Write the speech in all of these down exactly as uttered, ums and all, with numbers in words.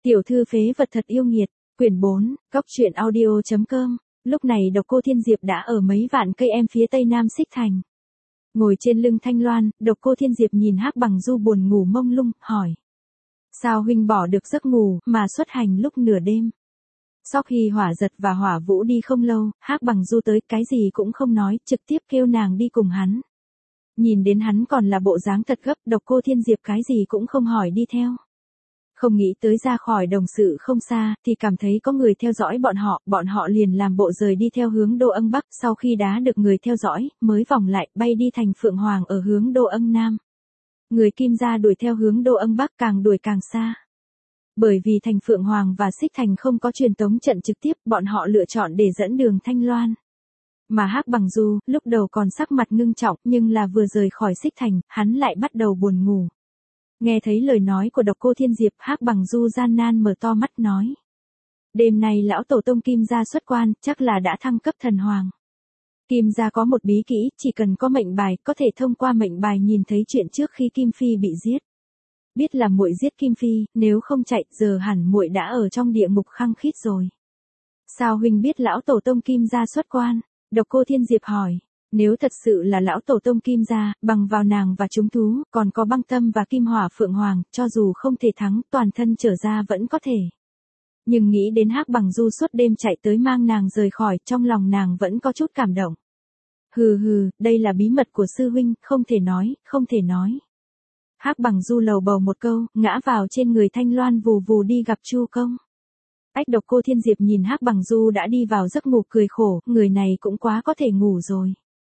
Tiểu thư phế vật thật yêu nghiệt, quyển bốn, cóc truyện audio chấm com. Lúc này Độc Cô Thiên Diệp đã ở mấy vạn cây em phía tây nam Xích Thành. Ngồi trên lưng Thanh Loan, Độc Cô Thiên Diệp nhìn Hắc Bằng Du buồn ngủ mông lung, hỏi. Sao huynh bỏ được giấc ngủ, mà xuất hành lúc nửa đêm? Sau khi Hỏa Giật và Hỏa Vũ đi không lâu, Hắc Bằng Du tới cái gì cũng không nói, trực tiếp kêu nàng đi cùng hắn. Nhìn đến hắn còn là bộ dáng thật gấp, Độc Cô Thiên Diệp cái gì cũng không hỏi đi theo. Không nghĩ tới ra khỏi đồng sự không xa, thì cảm thấy có người theo dõi bọn họ, bọn họ liền làm bộ rời đi theo hướng Đô Ân Bắc, sau khi đá được người theo dõi, mới vòng lại, bay đi thành Phượng Hoàng ở hướng Đô Ân Nam. Người Kim gia đuổi theo hướng Đô Ân Bắc càng đuổi càng xa. Bởi vì thành Phượng Hoàng và Xích Thành không có truyền tống trận trực tiếp, bọn họ lựa chọn để dẫn đường Thanh Loan. Mà Hắc Bằng Du, lúc đầu còn sắc mặt ngưng trọng, nhưng là vừa rời khỏi Xích Thành, hắn lại bắt đầu buồn ngủ. Nghe thấy lời nói của Độc Cô Thiên Diệp, Hắc Bằng Du gian nan mở to mắt nói. Đêm nay lão tổ tông Kim gia xuất quan, chắc là đã thăng cấp thần hoàng. Kim gia có một bí kỹ, chỉ cần có mệnh bài, có thể thông qua mệnh bài nhìn thấy chuyện trước khi Kim Phi bị giết. Biết là muội giết Kim Phi, nếu không chạy, giờ hẳn muội đã ở trong địa ngục khăng khít rồi. Sao huynh biết lão tổ tông Kim gia xuất quan? Độc Cô Thiên Diệp hỏi. Nếu thật sự là lão tổ tông Kim gia, bằng vào nàng và chúng thú, còn có Băng Tâm và Kim Hỏa Phượng Hoàng, cho dù không thể thắng, toàn thân trở ra vẫn có thể. Nhưng nghĩ đến Hắc Bằng Du suốt đêm chạy tới mang nàng rời khỏi, trong lòng nàng vẫn có chút cảm động. Hừ hừ, đây là bí mật của sư huynh, không thể nói, không thể nói. Hắc Bằng Du lầu bầu một câu, ngã vào trên người Thanh Loan vù vù đi gặp Chu Công. Ách Độc Cô Thiên Diệp nhìn Hắc Bằng Du đã đi vào giấc ngủ cười khổ, người này cũng quá có thể ngủ rồi.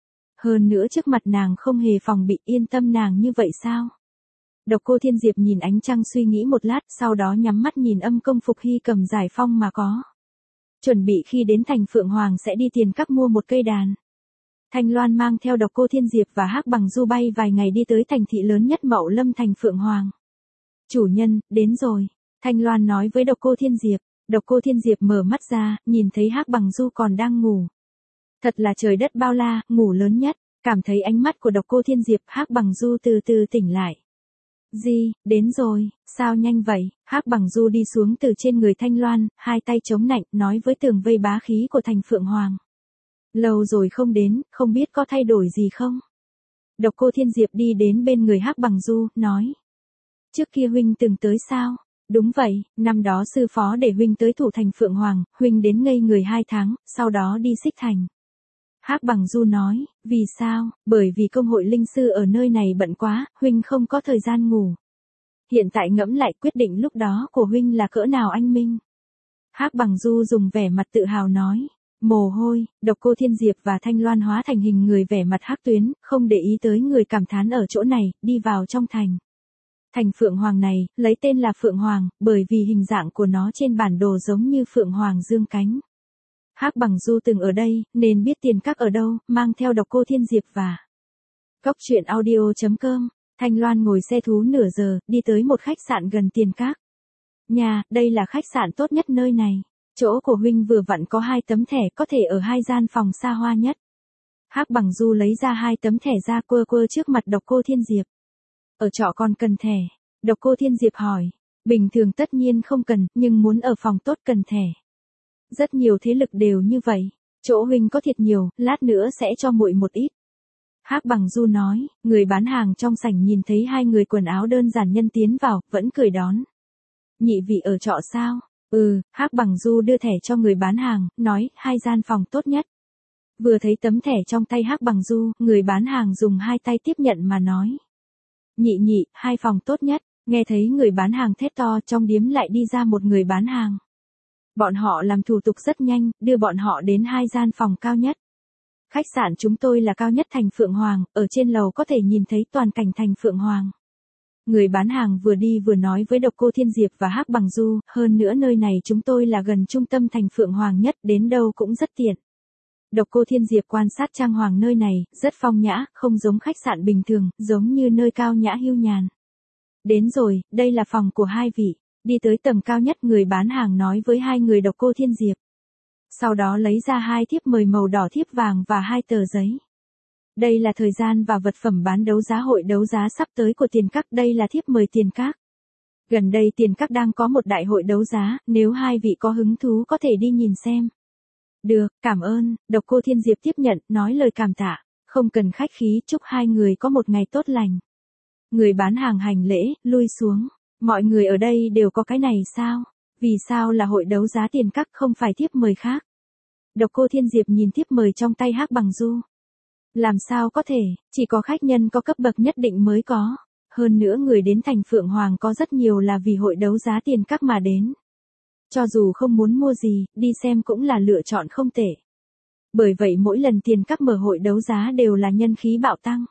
Hơn nữa trước mặt nàng không hề phòng bị, yên tâm nàng như vậy sao? Độc Cô Thiên Diệp nhìn ánh trăng suy nghĩ một lát, sau đó nhắm mắt nhìn âm công Phục Hy cầm giải phong mà có. Chuẩn bị khi đến thành Phượng Hoàng sẽ đi tiền các mua một cây đàn. Thanh Loan mang theo Độc Cô Thiên Diệp và Hắc Bằng Du bay vài ngày đi tới thành thị lớn nhất Mậu Lâm thành Phượng Hoàng. Chủ nhân, đến rồi. Thanh Loan nói với Độc Cô Thiên Diệp. Độc Cô Thiên Diệp mở mắt ra, nhìn thấy Hắc Bằng Du còn đang ngủ. Thật là trời đất bao la, ngủ lớn nhất, cảm thấy ánh mắt của Độc Cô Thiên Diệp, Hắc Bằng Du từ từ tỉnh lại. Gì, đến rồi, sao nhanh vậy? Hắc Bằng Du đi xuống từ trên người Thanh Loan, hai tay chống nạnh, nói với tường vây bá khí của thành Phượng Hoàng. Lâu rồi không đến, không biết có thay đổi gì không? Độc Cô Thiên Diệp đi đến bên người Hắc Bằng Du, nói. Trước kia huynh từng tới sao? Đúng vậy, năm đó sư phó để huynh tới thủ thành Phượng Hoàng, huynh đến ngây người hai tháng, sau đó đi Xích Thành. Hắc Bằng Du nói, vì sao? Bởi vì công hội linh sư ở nơi này bận quá, huynh không có thời gian ngủ. Hiện tại ngẫm lại quyết định lúc đó của huynh là cỡ nào anh minh. Hắc Bằng Du dùng vẻ mặt tự hào nói, mồ hôi. Độc Cô Thiên Diệp và Thanh Loan hóa thành hình người vẻ mặt hắc tuyến, không để ý tới người cảm thán ở chỗ này, đi vào trong thành. Thành Phượng Hoàng này, lấy tên là Phượng Hoàng, bởi vì hình dạng của nó trên bản đồ giống như Phượng Hoàng dương cánh. Hắc Bằng Du từng ở đây, nên biết tiền các ở đâu, mang theo Độc Cô Thiên Diệp và cóc truyện audio chấm com. Thanh Loan ngồi xe thú nửa giờ, đi tới một khách sạn gần tiền các. Nhà, đây là khách sạn tốt nhất nơi này. Chỗ của huynh vừa vặn có hai tấm thẻ có thể ở hai gian phòng xa hoa nhất. Hắc Bằng Du lấy ra hai tấm thẻ ra quơ quơ trước mặt Độc Cô Thiên Diệp. Ở trọ còn cần thẻ. Độc Cô Thiên Diệp hỏi. Bình thường tất nhiên không cần, nhưng muốn ở phòng tốt cần thẻ. Rất nhiều thế lực đều như vậy. Chỗ huynh có thiệt nhiều, lát nữa sẽ cho muội một ít. Hắc Bằng Du nói, người bán hàng trong sảnh nhìn thấy hai người quần áo đơn giản nhân tiến vào, vẫn cười đón. Nhị vị ở trọ sao? Ừ, Hắc Bằng Du đưa thẻ cho người bán hàng, nói, hai gian phòng tốt nhất. Vừa thấy tấm thẻ trong tay Hắc Bằng Du, người bán hàng dùng hai tay tiếp nhận mà nói. Nhị nhị, hai phòng tốt nhất, nghe thấy người bán hàng thét to, trong điếm lại đi ra một người bán hàng. Bọn họ làm thủ tục rất nhanh, đưa bọn họ đến hai gian phòng cao nhất. Khách sạn chúng tôi là cao nhất thành Phượng Hoàng, ở trên lầu có thể nhìn thấy toàn cảnh thành Phượng Hoàng. Người bán hàng vừa đi vừa nói với Độc Cô Thiên Diệp và Hắc Bằng Du, hơn nữa nơi này chúng tôi là gần trung tâm thành Phượng Hoàng nhất, đến đâu cũng rất tiện. Độc Cô Thiên Diệp quan sát trang hoàng nơi này, rất phong nhã, không giống khách sạn bình thường, giống như nơi cao nhã hưu nhàn. Đến rồi, đây là phòng của hai vị. Đi tới tầng cao nhất, người bán hàng nói với hai người Độc Cô Thiên Diệp. Sau đó lấy ra hai thiếp mời màu đỏ thiếp vàng và hai tờ giấy. Đây là thời gian và vật phẩm bán đấu giá hội đấu giá sắp tới của tiền các, đây là thiếp mời tiền các. Gần đây Tiền Các đang có một đại hội đấu giá, nếu hai vị có hứng thú có thể đi nhìn xem. Được, cảm ơn, Độc Cô Thiên Diệp tiếp nhận, nói lời cảm tạ, không cần khách khí, chúc hai người có một ngày tốt lành. Người bán hàng hành lễ, lui xuống. Mọi người ở đây đều có cái này sao? Vì sao là hội đấu giá Tiền Các không phải thiếp mời khác? Độc Cô Thiên Diệp nhìn thiếp mời trong tay Hắc Bằng Du. Làm sao có thể, chỉ có khách nhân có cấp bậc nhất định mới có. Hơn nữa người đến thành Phượng Hoàng có rất nhiều là vì hội đấu giá Tiền Các mà đến. Cho dù không muốn mua gì, đi xem cũng là lựa chọn không tệ. Bởi vậy mỗi lần Tiền Các mở hội đấu giá đều là nhân khí bạo tăng.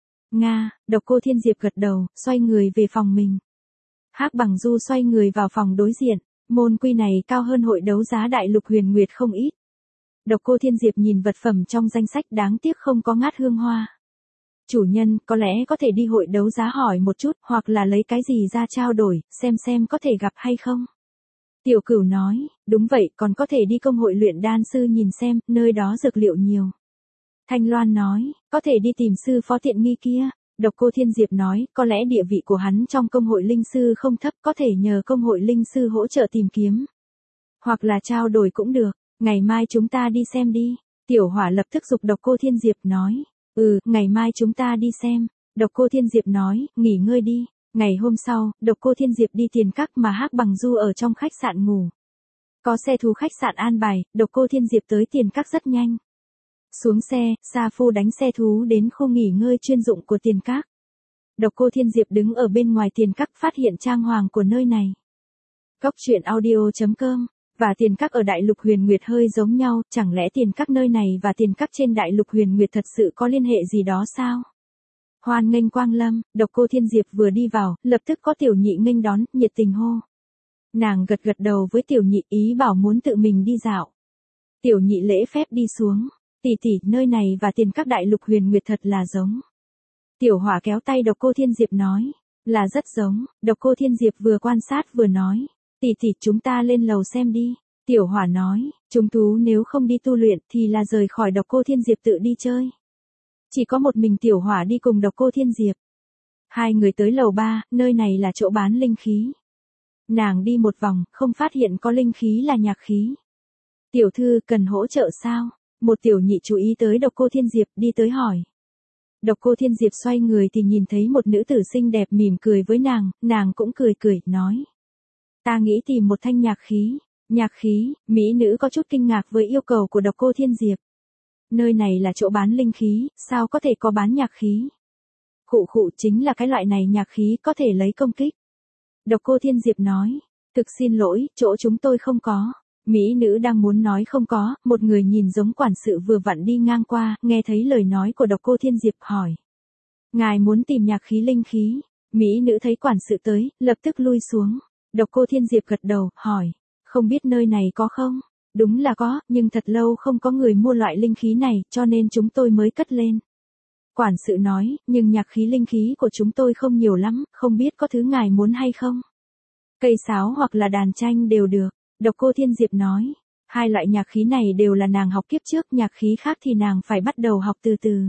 Nga, Độc Cô Thiên Diệp gật đầu, xoay người về phòng mình. Hắc Bằng Du xoay người vào phòng đối diện, môn quy này cao hơn hội đấu giá Đại Lục Huyền Nguyệt không ít. Độc Cô Thiên Diệp nhìn vật phẩm trong danh sách đáng tiếc không có ngát hương hoa. Chủ nhân, có lẽ có thể đi hội đấu giá hỏi một chút, hoặc là lấy cái gì ra trao đổi, xem xem có thể gặp hay không. Tiểu Cửu nói, đúng vậy, còn có thể đi công hội luyện đan sư nhìn xem, nơi đó dược liệu nhiều. Thanh Loan nói, có thể đi tìm sư phó tiện nghi kia. Độc Cô Thiên Diệp nói, có lẽ địa vị của hắn trong công hội linh sư không thấp, có thể nhờ công hội linh sư hỗ trợ tìm kiếm. Hoặc là trao đổi cũng được, ngày mai chúng ta đi xem đi. Tiểu Hỏa lập tức giục Độc Cô Thiên Diệp nói, ừ, ngày mai chúng ta đi xem. Độc Cô Thiên Diệp nói, nghỉ ngơi đi. Ngày hôm sau, Độc Cô Thiên Diệp đi Tiền Các mà Hắc Bằng Du ở trong khách sạn ngủ. Có xe thú khách sạn an bài, Độc Cô Thiên Diệp tới Tiền Các rất nhanh. Xuống xe, Sa Phu đánh xe thú đến khu nghỉ ngơi chuyên dụng của Tiền Các. Độc Cô Thiên Diệp đứng ở bên ngoài Tiền Các phát hiện trang hoàng của nơi này. Cốc truyện audio chấm com và Tiền Các ở Đại Lục Huyền Nguyệt hơi giống nhau, chẳng lẽ Tiền Các nơi này và Tiền Các trên Đại Lục Huyền Nguyệt thật sự có liên hệ gì đó sao? Hoan nghênh quang lâm, Độc Cô Thiên Diệp vừa đi vào, lập tức có Tiểu Nhị nghênh đón, nhiệt tình hô. Nàng gật gật đầu với Tiểu Nhị ý bảo muốn tự mình đi dạo. Tiểu Nhị lễ phép đi xuống. Tỷ tỷ, nơi này và Tiền Các Đại Lục Huyền Nguyệt thật là giống. Tiểu Hỏa kéo tay Độc Cô Thiên Diệp nói, là rất giống. Độc Cô Thiên Diệp vừa quan sát vừa nói, tỷ tỷ chúng ta lên lầu xem đi. Tiểu Hỏa nói, chúng tú nếu không đi tu luyện thì là rời khỏi Độc Cô Thiên Diệp tự đi chơi. Chỉ có một mình Tiểu Hỏa đi cùng Độc Cô Thiên Diệp. Hai người tới lầu ba, nơi này là chỗ bán linh khí. Nàng đi một vòng, không phát hiện có linh khí là nhạc khí. Tiểu thư cần hỗ trợ sao? Một Tiểu Nhị chú ý tới Độc Cô Thiên Diệp đi tới hỏi. Độc Cô Thiên Diệp xoay người thì nhìn thấy một nữ tử xinh đẹp mỉm cười với nàng, nàng cũng cười cười, nói. Ta nghĩ tìm một thanh nhạc khí. Nhạc khí, mỹ nữ có chút kinh ngạc với yêu cầu của Độc Cô Thiên Diệp. Nơi này là chỗ bán linh khí, sao có thể có bán nhạc khí? Khụ khụ chính là cái loại này nhạc khí có thể lấy công kích. Độc Cô Thiên Diệp nói, thực xin lỗi, chỗ chúng tôi không có. Mỹ nữ đang muốn nói không có, một người nhìn giống quản sự vừa vặn đi ngang qua, nghe thấy lời nói của Độc Cô Thiên Diệp hỏi. Ngài muốn tìm nhạc khí linh khí. Mỹ nữ thấy quản sự tới, lập tức lui xuống. Độc Cô Thiên Diệp gật đầu, hỏi. Không biết nơi này có không? Đúng là có, nhưng thật lâu không có người mua loại linh khí này, cho nên chúng tôi mới cất lên. Quản sự nói, nhưng nhạc khí linh khí của chúng tôi không nhiều lắm, không biết có thứ ngài muốn hay không? Cây sáo hoặc là đàn tranh đều được. Độc Cô Thiên Diệp nói, hai loại nhạc khí này đều là nàng học kiếp trước, nhạc khí khác thì nàng phải bắt đầu học từ từ.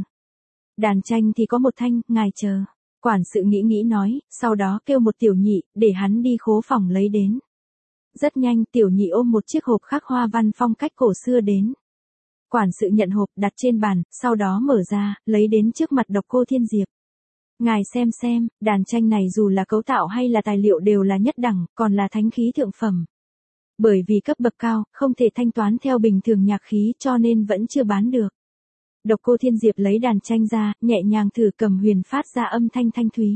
Đàn tranh thì có một thanh, ngài chờ. Quản sự nghĩ nghĩ nói, sau đó kêu một Tiểu Nhị, để hắn đi khố phòng lấy đến. Rất nhanh, Tiểu Nhị ôm một chiếc hộp khắc hoa văn phong cách cổ xưa đến. Quản sự nhận hộp đặt trên bàn, sau đó mở ra, lấy đến trước mặt Độc Cô Thiên Diệp. Ngài xem xem, đàn tranh này dù là cấu tạo hay là tài liệu đều là nhất đẳng, còn là thánh khí thượng phẩm. Bởi vì cấp bậc cao, không thể thanh toán theo bình thường nhạc khí cho nên vẫn chưa bán được. Độc Cô Thiên Diệp lấy đàn tranh ra, nhẹ nhàng thử cầm huyền phát ra âm thanh thanh thúy.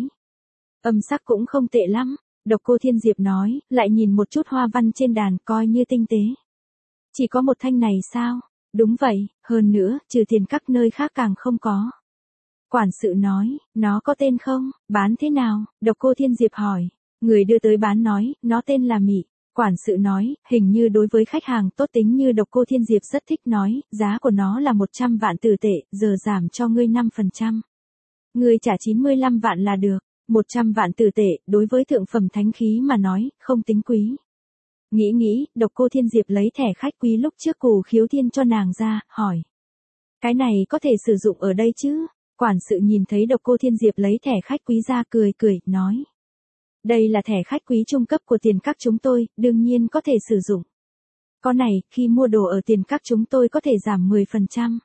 Âm sắc cũng không tệ lắm. Độc Cô Thiên Diệp nói, lại nhìn một chút hoa văn trên đàn coi như tinh tế. Chỉ có một thanh này sao? Đúng vậy, hơn nữa, trừ Tiền Các nơi khác càng không có. Quản sự nói, nó có tên không? Bán thế nào? Độc Cô Thiên Diệp hỏi. Người đưa tới bán nói, nó tên là Mị. Quản sự nói, hình như đối với khách hàng tốt tính như Độc Cô Thiên Diệp rất thích nói, giá của nó là một trăm vạn tử tệ, giờ giảm cho ngươi năm phần trăm. Ngươi trả chín mươi lăm vạn là được, một trăm vạn tử tệ, đối với thượng phẩm thánh khí mà nói, không tính quý. Nghĩ nghĩ, Độc Cô Thiên Diệp lấy thẻ khách quý lúc trước Cù Khiếu Thiên cho nàng ra, hỏi. Cái này có thể sử dụng ở đây chứ? Quản sự nhìn thấy Độc Cô Thiên Diệp lấy thẻ khách quý ra cười cười, nói. Đây là thẻ khách quý trung cấp của tiền các chúng tôi, đương nhiên có thể sử dụng. Có này, khi mua đồ ở tiền các chúng tôi có thể giảm mười phần trăm.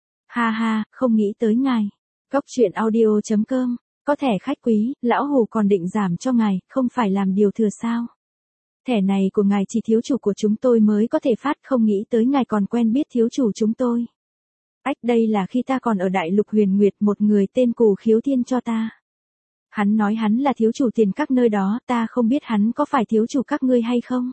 Ha ha, không nghĩ tới ngài. Cóc truyện audio chấm com, có thẻ khách quý, lão Hồ còn định giảm cho ngài, không phải làm điều thừa sao? Thẻ này của ngài chỉ thiếu chủ của chúng tôi mới có thể phát, không nghĩ tới ngài còn quen biết thiếu chủ chúng tôi. Ách, đây là khi ta còn ở Đại Lục Huyền Nguyệt, một người tên Cù Khiếu Thiên cho ta. Hắn nói hắn là thiếu chủ tiền các nơi đó, ta không biết hắn có phải thiếu chủ các ngươi hay không?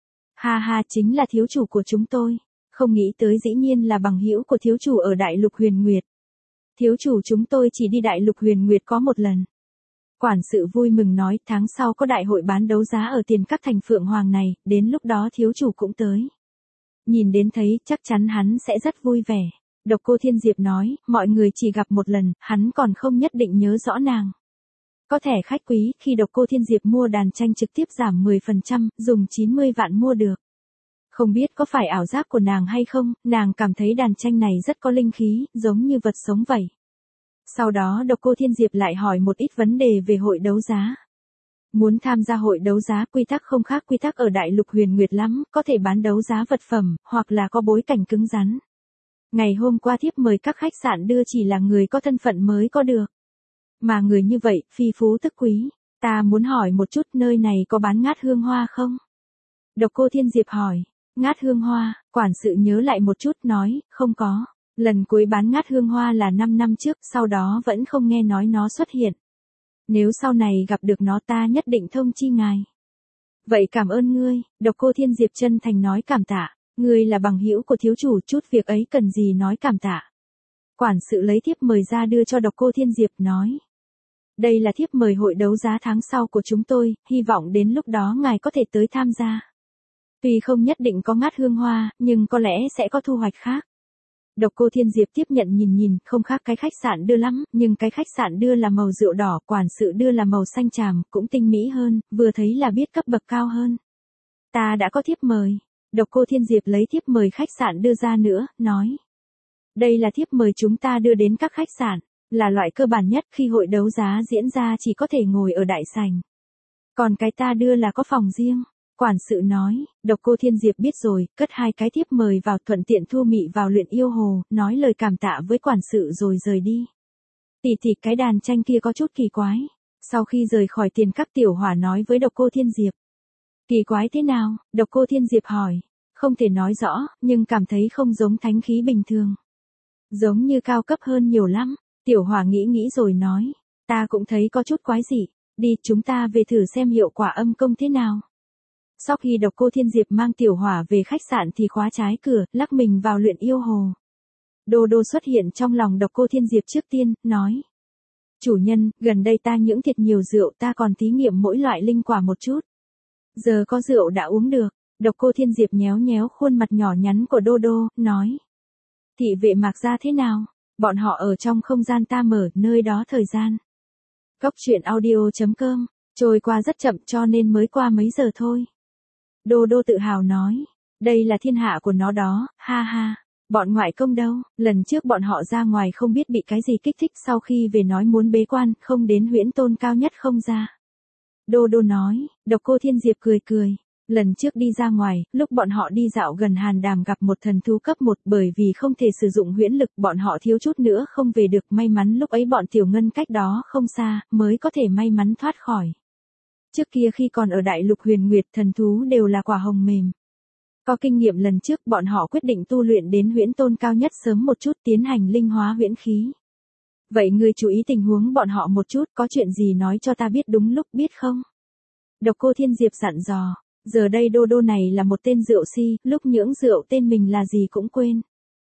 Ha ha, chính là thiếu chủ của chúng tôi. Không nghĩ tới dĩ nhiên là bằng hữu của thiếu chủ ở Đại Lục Huyền Nguyệt. Thiếu chủ chúng tôi chỉ đi Đại Lục Huyền Nguyệt có một lần. Quản sự vui mừng nói, tháng sau có đại hội bán đấu giá ở tiền các thành Phượng Hoàng này, đến lúc đó thiếu chủ cũng tới. Nhìn đến thấy, chắc chắn hắn sẽ rất vui vẻ. Độc Cô Thiên Diệp nói, mọi người chỉ gặp một lần, hắn còn không nhất định nhớ rõ nàng. Có thẻ khách quý, khi Độc Cô Thiên Diệp mua đàn tranh trực tiếp giảm mười phần trăm, dùng chín mươi vạn mua được. Không biết có phải ảo giác của nàng hay không, nàng cảm thấy đàn tranh này rất có linh khí, giống như vật sống vậy. Sau đó Độc Cô Thiên Diệp lại hỏi một ít vấn đề về hội đấu giá. Muốn tham gia hội đấu giá, quy tắc không khác quy tắc ở Đại Lục Huyền Nguyệt lắm, có thể bán đấu giá vật phẩm, hoặc là có bối cảnh cứng rắn. Ngày hôm qua thiếp mời các khách sạn đưa chỉ là người có thân phận mới có được. Mà người như vậy, phi phú tức quý. Ta muốn hỏi một chút, nơi này có bán ngát hương hoa không? Độc Cô Thiên Diệp hỏi. Ngát hương hoa, quản sự nhớ lại một chút nói, không có. Lần cuối bán ngát hương hoa là năm năm trước, sau đó vẫn không nghe nói nó xuất hiện. Nếu sau này gặp được nó ta nhất định thông chi ngài. Vậy cảm ơn ngươi, Độc Cô Thiên Diệp chân thành nói cảm tạ. Ngươi là bằng hữu của thiếu chủ, chút việc ấy cần gì nói cảm tạ. Quản sự lấy thiếp mời ra đưa cho Độc Cô Thiên Diệp nói. Đây là thiếp mời hội đấu giá tháng sau của chúng tôi, hy vọng đến lúc đó ngài có thể tới tham gia. Tuy không nhất định có ngát hương hoa, nhưng có lẽ sẽ có thu hoạch khác. Độc Cô Thiên Diệp tiếp nhận nhìn nhìn, không khác cái khách sạn đưa lắm, nhưng cái khách sạn đưa là màu rượu đỏ, quản sự đưa là màu xanh tràm, cũng tinh mỹ hơn, vừa thấy là biết cấp bậc cao hơn. Ta đã có thiếp mời. Độc Cô Thiên Diệp lấy thiếp mời khách sạn đưa ra nữa, nói. Đây là thiếp mời chúng ta đưa đến các khách sạn, là loại cơ bản nhất, khi hội đấu giá diễn ra chỉ có thể ngồi ở đại sảnh. Còn cái ta đưa là có phòng riêng. Quản sự nói, Độc Cô Thiên Diệp biết rồi, cất hai cái thiếp mời vào, thuận tiện thu mị vào luyện yêu hồ, nói lời cảm tạ với quản sự rồi rời đi. Tỷ tỷ, cái đàn tranh kia có chút kỳ quái. Sau khi rời khỏi tiền các, Tiểu Hỏa nói với Độc Cô Thiên Diệp. Kỳ quái thế nào? Độc Cô Thiên Diệp hỏi. Không thể nói rõ, nhưng cảm thấy không giống thánh khí bình thường. Giống như cao cấp hơn nhiều lắm. Tiểu Hỏa nghĩ nghĩ rồi nói. Ta cũng thấy có chút quái dị. Đi, chúng ta về thử xem hiệu quả âm công thế nào. Sau khi Độc Cô Thiên Diệp mang Tiểu Hỏa về khách sạn thì khóa trái cửa, lắc mình vào luyện yêu hồ. Đô Đô xuất hiện trong lòng Độc Cô Thiên Diệp trước tiên, nói. Chủ nhân, gần đây ta nhưỡng thiệt nhiều rượu, ta còn thí nghiệm mỗi loại linh quả một chút. Giờ có rượu đã uống được. Độc Cô Thiên Diệp nhéo nhéo khuôn mặt nhỏ nhắn của Đô Đô, nói. Thị vệ Mạc Gia thế nào? Bọn họ ở trong không gian ta mở, nơi đó thời gian. Cóc truyện audio chấm com, trôi qua rất chậm cho nên mới qua mấy giờ thôi. Đô Đô tự hào nói. Đây là thiên hạ của nó đó, ha ha. Bọn ngoại công đâu? Lần trước bọn họ ra ngoài không biết bị cái gì kích thích, sau khi về nói muốn bế quan, không đến huyễn tôn cao nhất không ra. Đô Đô nói. Độc Cô Thiên Diệp cười cười. Lần trước đi ra ngoài, lúc bọn họ đi dạo gần Hàn Đàm gặp một thần thú cấp một, bởi vì không thể sử dụng huyễn lực, bọn họ thiếu chút nữa không về được, may mắn lúc ấy bọn Tiểu Ngân cách đó không xa, mới có thể may mắn thoát khỏi. Trước kia khi còn ở Đại Lục Huyền Nguyệt, thần thú đều là quả hồng mềm. Có kinh nghiệm lần trước, bọn họ quyết định tu luyện đến huyễn tôn cao nhất sớm một chút, tiến hành linh hóa huyễn khí. Vậy ngươi chú ý tình huống bọn họ một chút, có chuyện gì nói cho ta biết đúng lúc, biết không? Độc Cô Thiên Diệp dặn dò. Giờ đây Đô Đô này là một tên rượu si, lúc nhưỡng rượu tên mình là gì cũng quên.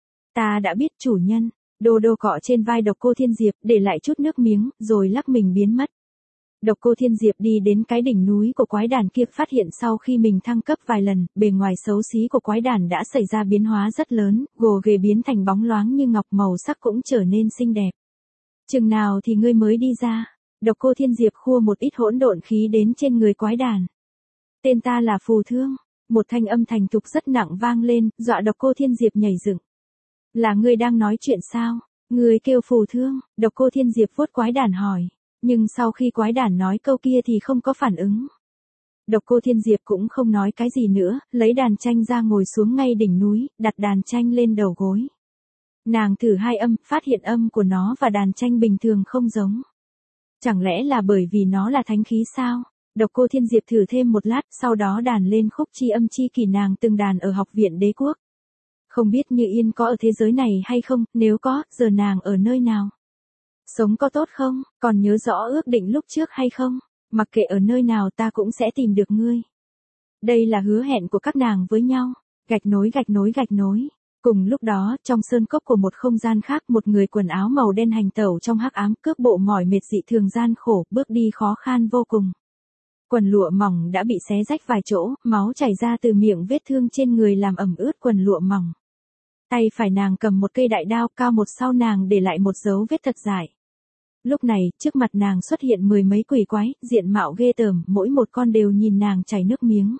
Ta đã biết chủ nhân. Đô Đô cọ trên vai Độc Cô Thiên Diệp, để lại chút nước miếng, rồi lắc mình biến mất. Độc Cô Thiên Diệp đi đến cái đỉnh núi của quái đàn kia, phát hiện sau khi mình thăng cấp vài lần, bề ngoài xấu xí của quái đàn đã xảy ra biến hóa rất lớn, gồ ghề biến thành bóng loáng như ngọc, màu sắc cũng trở nên xinh đẹp. Chừng nào thì ngươi mới đi ra? Độc Cô Thiên Diệp khua một ít hỗn độn khí đến trên người quái đàn. Tên ta là Phù Thương. Một thanh âm thành thục rất nặng vang lên, dọa Độc Cô Thiên Diệp nhảy dựng. Là ngươi đang nói chuyện sao? Ngươi kêu Phù Thương? Độc Cô Thiên Diệp vuốt quái đàn hỏi. Nhưng sau khi quái đản nói câu kia thì không có phản ứng. Độc Cô Thiên Diệp cũng không nói cái gì nữa, lấy đàn tranh ra ngồi xuống ngay đỉnh núi, đặt đàn tranh lên đầu gối. Nàng thử hai âm, phát hiện âm của nó và đàn tranh bình thường không giống. Chẳng lẽ là bởi vì nó là thánh khí sao? Độc Cô Thiên Diệp thử thêm một lát, sau đó đàn lên khúc chi âm chi kỷ nàng từng đàn ở học viện đế quốc. Không biết Như Yên có ở thế giới này hay không, nếu có, giờ nàng ở nơi nào? Sống có tốt không, còn nhớ rõ ước định lúc trước hay không? Mặc kệ ở nơi nào ta cũng sẽ tìm được ngươi. Đây là hứa hẹn của các nàng với nhau. Gạch nối gạch nối gạch nối. Cùng lúc đó, trong sơn cốc của một không gian khác, một người quần áo màu đen hành tẩu trong hắc ám, cước bộ mỏi mệt dị thường gian khổ, bước đi khó khăn vô cùng. Quần lụa mỏng đã bị xé rách vài chỗ, máu chảy ra từ miệng vết thương trên người làm ẩm ướt quần lụa mỏng. Tay phải nàng cầm một cây đại đao, cao một sau nàng để lại một dấu vết thật dài. Lúc này, trước mặt nàng xuất hiện mười mấy quỷ quái, diện mạo ghê tởm, mỗi một con đều nhìn nàng chảy nước miếng.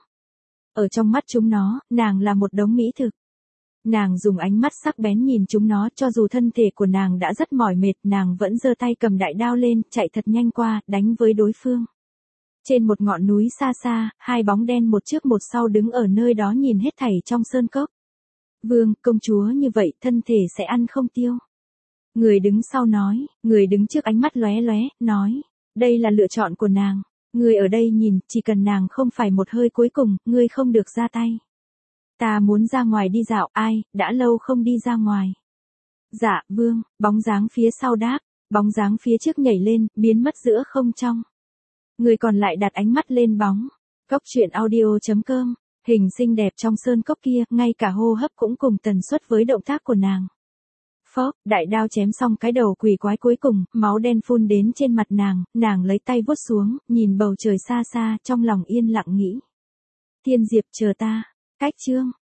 Ở trong mắt chúng nó, nàng là một đống mỹ thực. Nàng dùng ánh mắt sắc bén nhìn chúng nó, cho dù thân thể của nàng đã rất mỏi mệt, nàng vẫn giơ tay cầm đại đao lên, chạy thật nhanh qua, đánh với đối phương. Trên một ngọn núi xa xa, hai bóng đen một trước một sau đứng ở nơi đó nhìn hết thảy trong sơn cốc. Vương, công chúa như vậy, thân thể sẽ ăn không tiêu. Người đứng sau nói, người đứng trước ánh mắt lóe lóe, nói, đây là lựa chọn của nàng. Người ở đây nhìn, chỉ cần nàng không phải một hơi cuối cùng, ngươi không được ra tay. Ta muốn ra ngoài đi dạo, ai, đã lâu không đi ra ngoài. Dạ, vương, bóng dáng phía sau đáp, bóng dáng phía trước nhảy lên, biến mất giữa không trong. Người còn lại đặt ánh mắt lên bóng. Cốc truyện audio chấm com, hình xinh đẹp trong sơn cốc kia, ngay cả hô hấp cũng cùng tần suất với động tác của nàng. Phốc, đại đao chém xong cái đầu quỷ quái cuối cùng, máu đen phun đến trên mặt nàng, nàng lấy tay vuốt xuống, nhìn bầu trời xa xa, trong lòng yên lặng nghĩ. Thiên Diệp chờ ta, cách chương.